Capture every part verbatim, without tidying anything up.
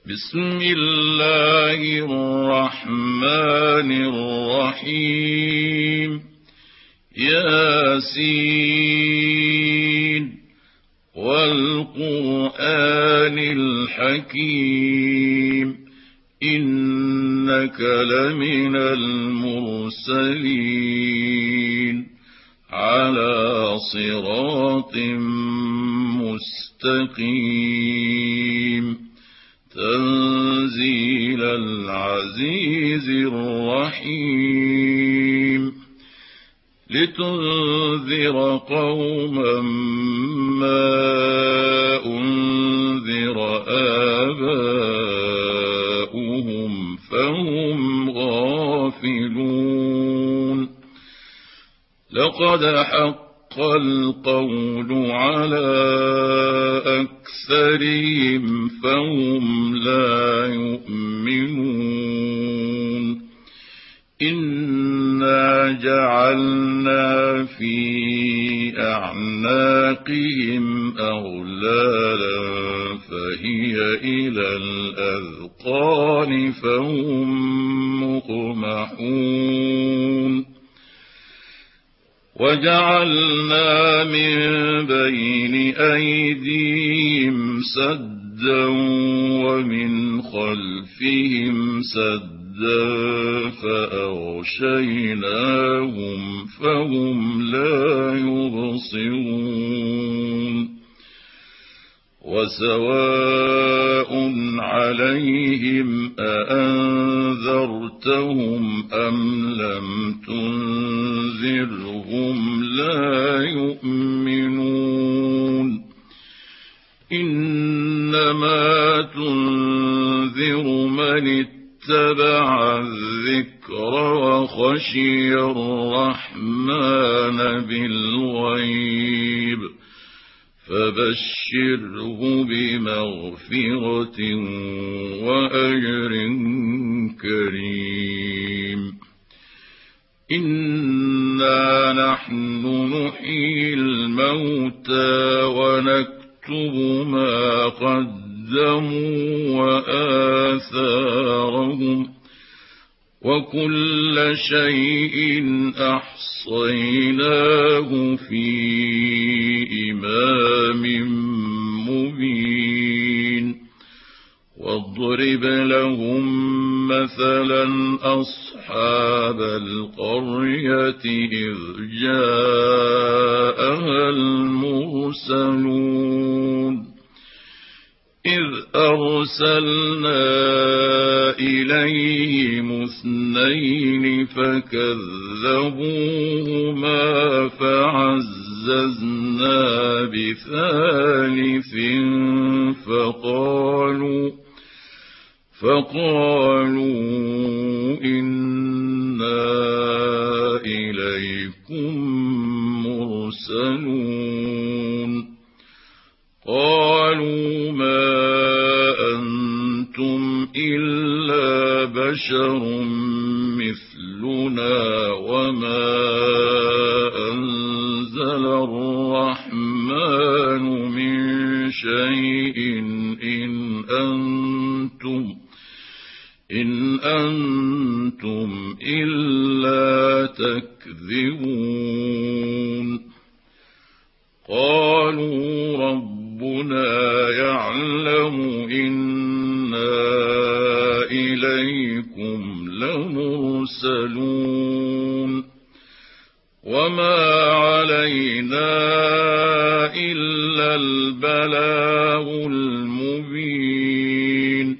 بسم الله الرحمن الرحيم ياسين والقرآن الحكيم إنك لمن المرسلين على صراط مستقيم تنزيل العزيز الرحيم لتنذر قوما ما أنذر آباؤهم فهم غافلون لقد حق القول على أكثرهم فهم لا يؤمنون إنا جعلنا في أعناقهم أغلالا فهي إلى الأذقان فهم مقمحون وجعلنا من بين أيديهم سدا ومن خلفهم سدا فأغشيناهم فهم لا يبصرون وسواء عليهم أأنذرتهم أم لم تنذرهم لا يؤمنون إنما تنذر من اتبع الذكر وخشي الرحمن بالغيب فبشره بمغفرة وأجر كريم إنا نحن نحيي الموتى ونكتب ما قدموا وآثارهم وكل شيء أحصيناه في إمام مبين واضرب لهم مثلا أصحاب القرية إذ جاءها المرسلون إذ أرسلنا إليهم اثنين فكذبوهما فعززنا بثالث فقالوا فقالوا إنا إليكم مرسلون قالوا ما أنتم إلا بشر مثلنا وما أنزل الرحمن من شيء إن أنتم إن أنتم إلا تكذبون قالوا ربنا يعلم إنا إليكم لمرسلون وما علينا إلا البلاغ المبين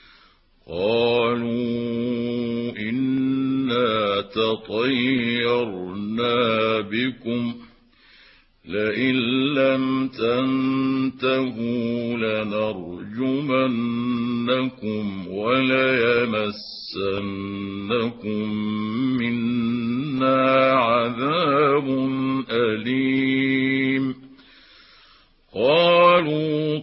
قالوا إنا تطيرنا بكم لئن لم تنتهوا لنرجمنكم وليمسنكم منا عذاب أليم قالوا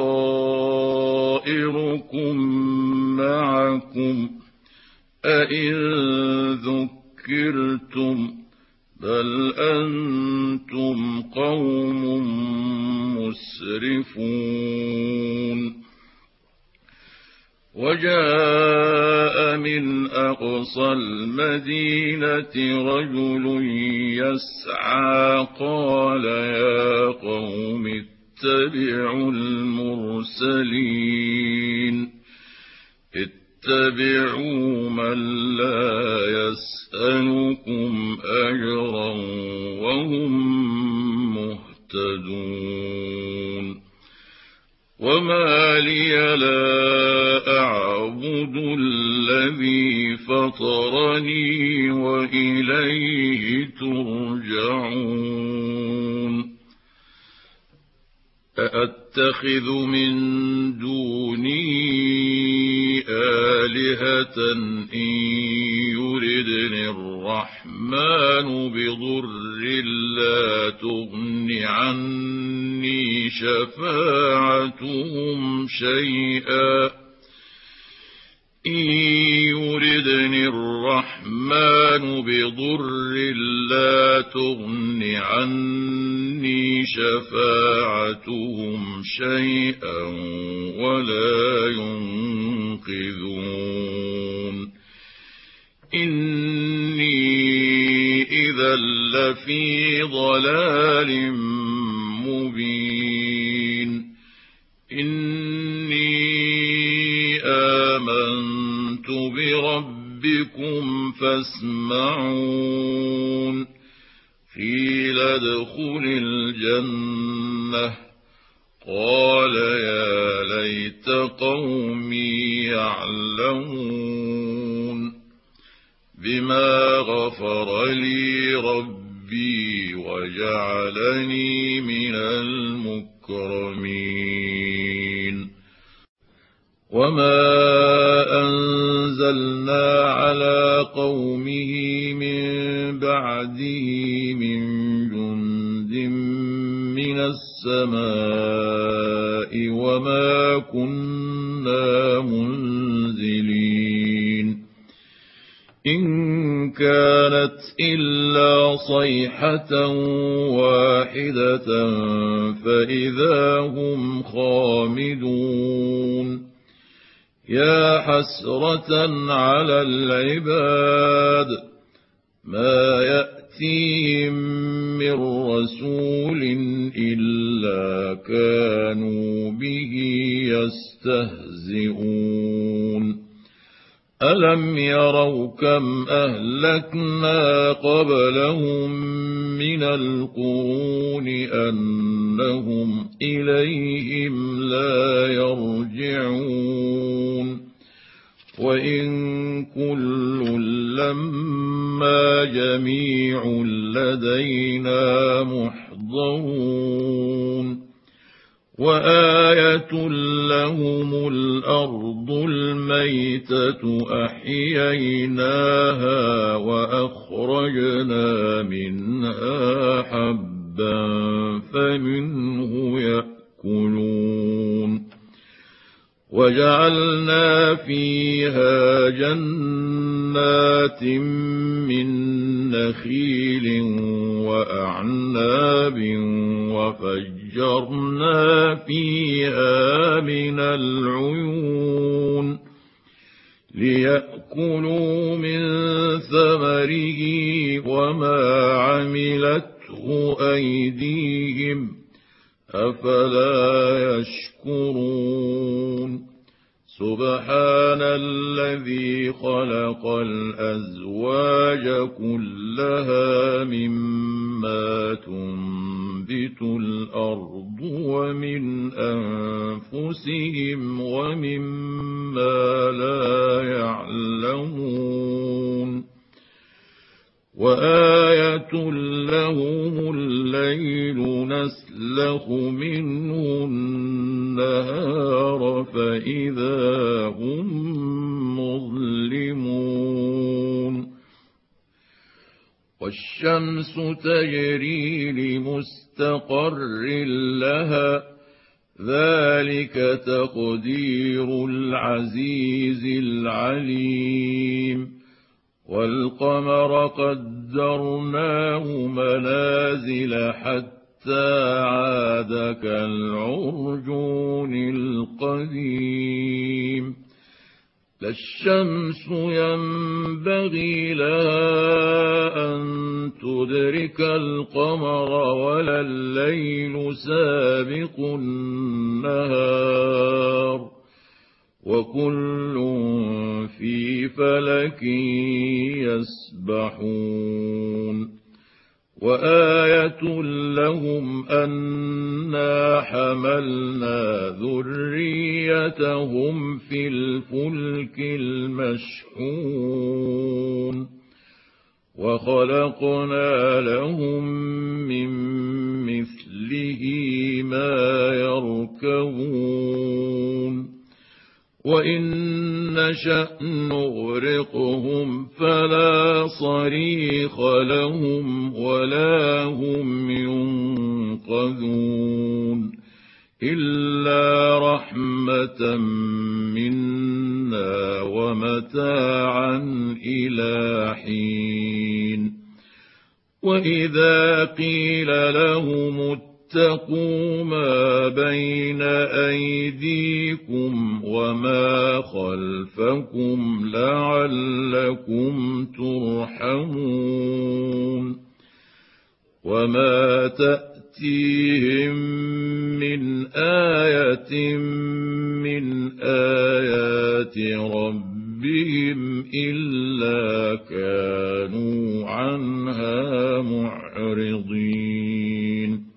طائركم معكم أئن ذكرتم بل أنتم قوم مسرفون وجاء من أقصى المدينة رجل يسعى قال يا قوم اتبعوا المرسلين اتبعوا من لا يسألكم أجرا وهم مهتدون وما لي لا أعبد الذي فطرني وإليه ترجعون أأتخذ من دونه آلهة إن يردني الرحمن بضر لا تغن عني شفاعتهم شيئا إن يردني الرحمن بضر لا تغن عني شفاعتهم شيئا ولا ينقذون إني إذا لفي ضلال مبين إني آمنت بربكم فاسمعون قيل ادخل الجنة قال يا ليت قومي يعلمون بما غفر لي ربي وجعلني من المكرمين وما أنزلنا على قومه من بعده من جند من السماء وما كنا منزلين إن كانت إلا صيحة واحدة فإذا هم خامدون يا حسرة على العباد ما يأتيهم من رسول إلا كانوا به يستهزئون ألم يروا كم أهلكنا قبلهم من القرون أنهم إليهم لا يرجعون وإن كل لما جميع لدينا محضرون وآية لهم الأرض الميتة أحييناها وأخرجنا منها حبا فمنه يأكلون وجعلنا فيها جنات من نخيل وأعناب وفجرنا فيها من العيون ليأكلوا من ثمره وما عملته أيديهم أفلا يشكرون سبحان الذي خلق الأزواج كلها مما تنبت الأرض ومن أنفسهم ومما لا يعلمون وآية لهم الليل نسلخ منه النهار فإذا هم مظلمون والشمس تجري لمستقر لها ذلك تقدير العزيز العليم والقمر قدرناه منازل حتى عاد كالعرجون القديم لا الشمس ينبغي لها أن تدرك القمر ولا الليل سابق النهار وكل في فلك يسبحون وآية لهم أنا حملنا ذريتهم في الفلك المشحون وخلقنا لهم من مثله ما يركبون وإن نشأ نغرقهم فلا صريخ لهم ولا هم ينقذون إلا رحمة منا ومتاعا إلى حين وإذا قيل لهم اتقوا ما بين أيديكم وما خلفكم لعلكم ترحمون وما تأتيهم من آية من آيات ربهم إلا كانوا عنها معرضين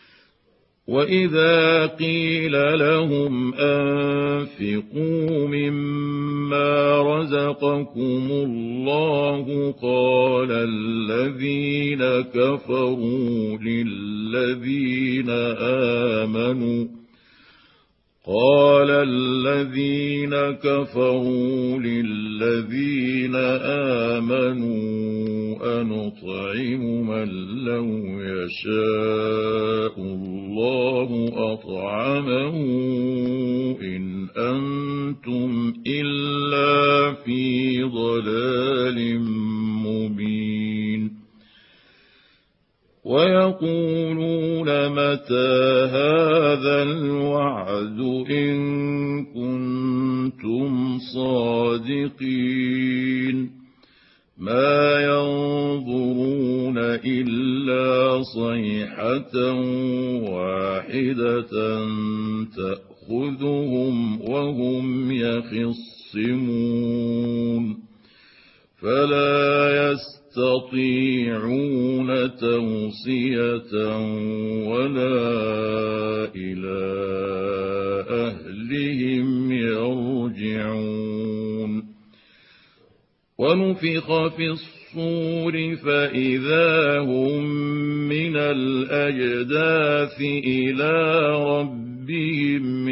وإذا قيل لهم أنفقوا مما رزقكم الله قال الذين كفروا للذين آمنوا قال الذين كفروا للذين آمنوا أنطعم من لو يشاء الله أطعمه إن أنتم إلا في ضلال مبين ويقولون متى هذا الوعد إن كنتم صادقين ما ينظرون إلا صيحة واحدة تأخذهم وهم يخصمون فلا يستطيعون توصية ولا إلى أهلهم يرجعون ونفخ في الصور فإذا هم من الأجداث إلى ربهم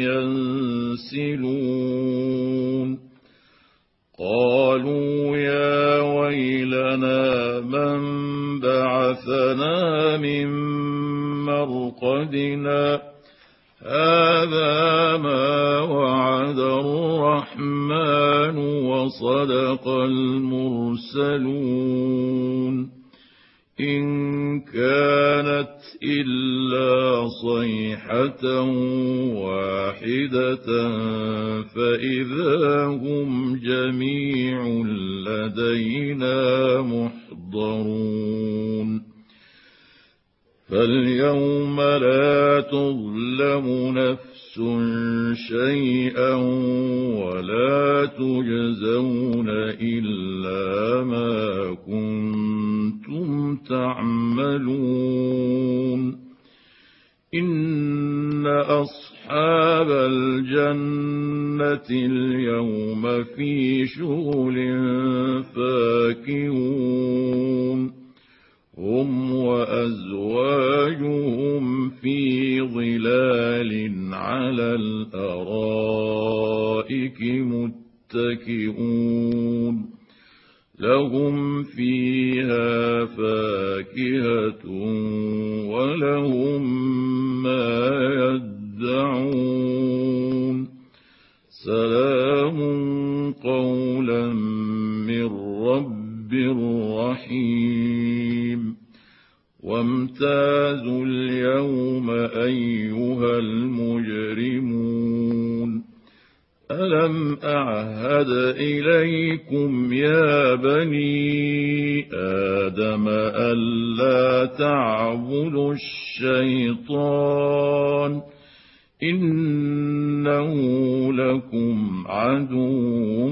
ينسلون قالوا يا ويلنا من بعثنا من مرقدنا هذا ما وعد الرحمن وصدق المرسلون إن كانت إلا صيحة واحدة فإذا هم جميع لدينا محضرون فاليوم لا تظلم نفس شيئا ولا تجزون إلا ما كنتم تعملون إن أصحاب الجنة اليوم في شغل فاكهون هم وأزواجهم في ظلال على الأرائك متكئون لهم فيها فاكهة ولهم ما يدعون سلام قولا من رب رحيم وامتازوا اليوم أيها المجرمون ألم أعهد إليكم يا بني آدم ألا تعبدوا الشيطان إنه لكم عدو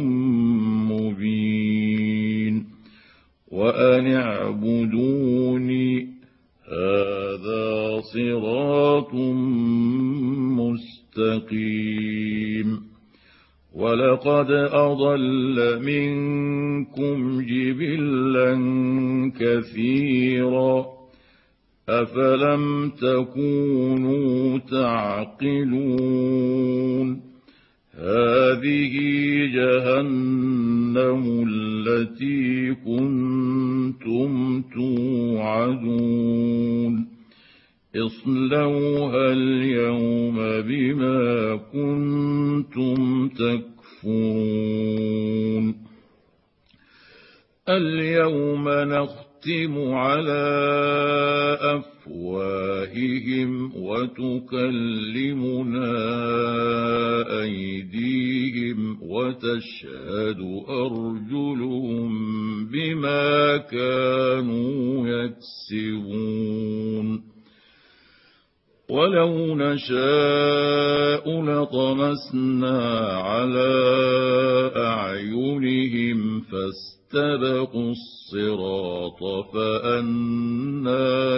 مبين وأن اعبدوني هذا صراط مستقيم ولقد أضل منكم جبلا كثيرا أفلم تكونوا تعقلون هذه جهنم التي كنتم توعدون اصلوها اليوم بما كنتم تكفرون اليوم نختم على أفواههم وتكلمنا أيديهم وتشهد أرجلهم بما كانوا يكسبون ولو نشاء لطمسنا على أعينهم فاستبقوا الصراط فأنى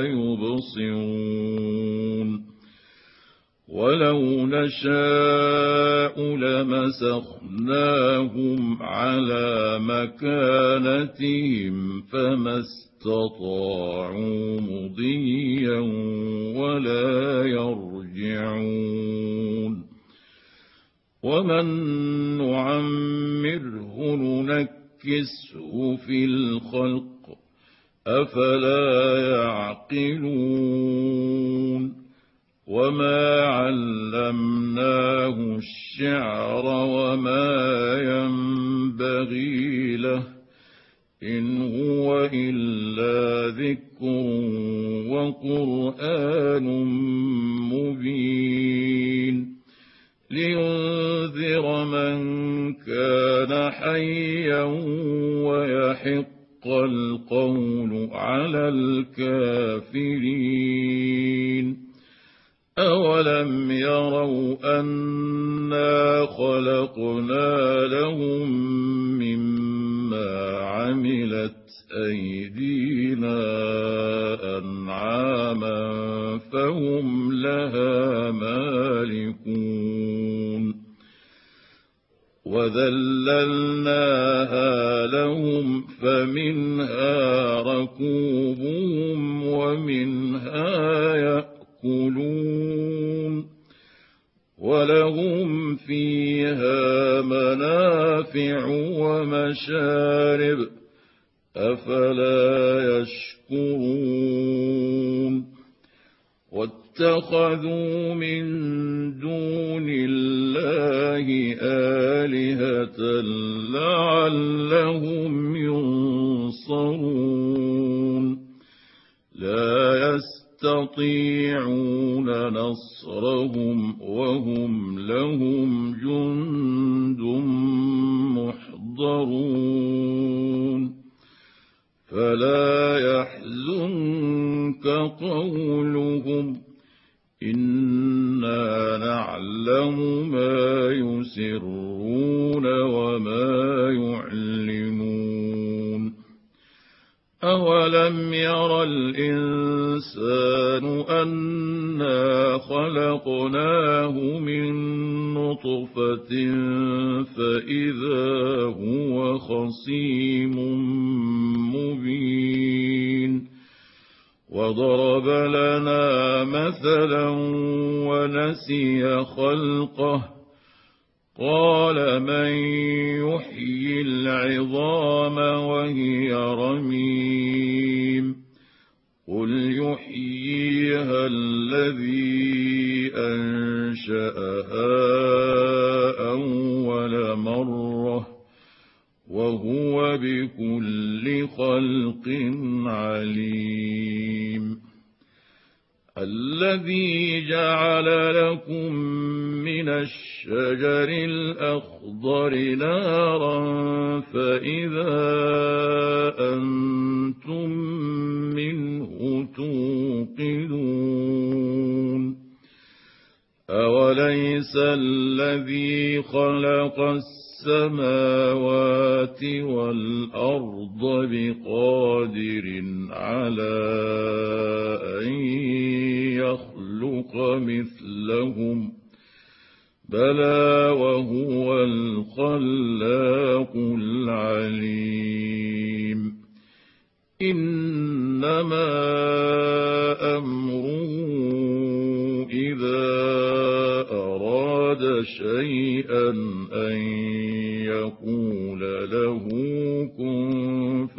يبصرون ولو نشاء لمسخناهم على مكانتهم فما استطاعوا مضيا ولا يرجعون ومن نعمره ننكسه في الخلق أفلا يعقلون وما علمناه الشعر وما ينبغي له إن هو إلا ذكر وقرآن مبين لينذر من كان حيا ويحق القول على الكافرين أولم يروا أنا خلقنا لهم مما عملت أيدينا أنعاما فهم لها مالكون وذللناها لهم فمنها ركوبهم ومنها يأكلون ولهم فيها منافع ومشارب أفلا يشكرون واتخذوا من دون الله آلهة لعلهم ينصرون لا يستطيعون نصرهم وهم لهم جند محضرون فلا يحزنك قولهم إنا نعلم ما يسرون وما يعلنون أولم ير الإنسان أنا خلقناه من نطفة فإذا هو خصيم مبين وضرب لنا مثلا ونسي خلقه قال من يحيي العظام وهي رميم قل يحييها الذي أنشأها أول مرة وهو بكل خلق عليم الذي جعل لكم من الشجر الأخضر نارا فإذا أنتم منه توقدون أوليس الذي خلق السماوات والأرض بقادر على أن يخلق مثلهم بلى وهو الخلاق العليم إنما أمره إذا أراد شيئا أن يقول له كن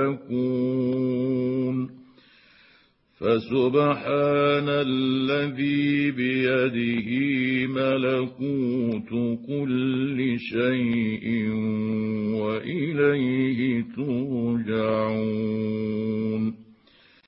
فيكون فسبحان الذي بيده ملكوت كل شيء وإليه ترجعون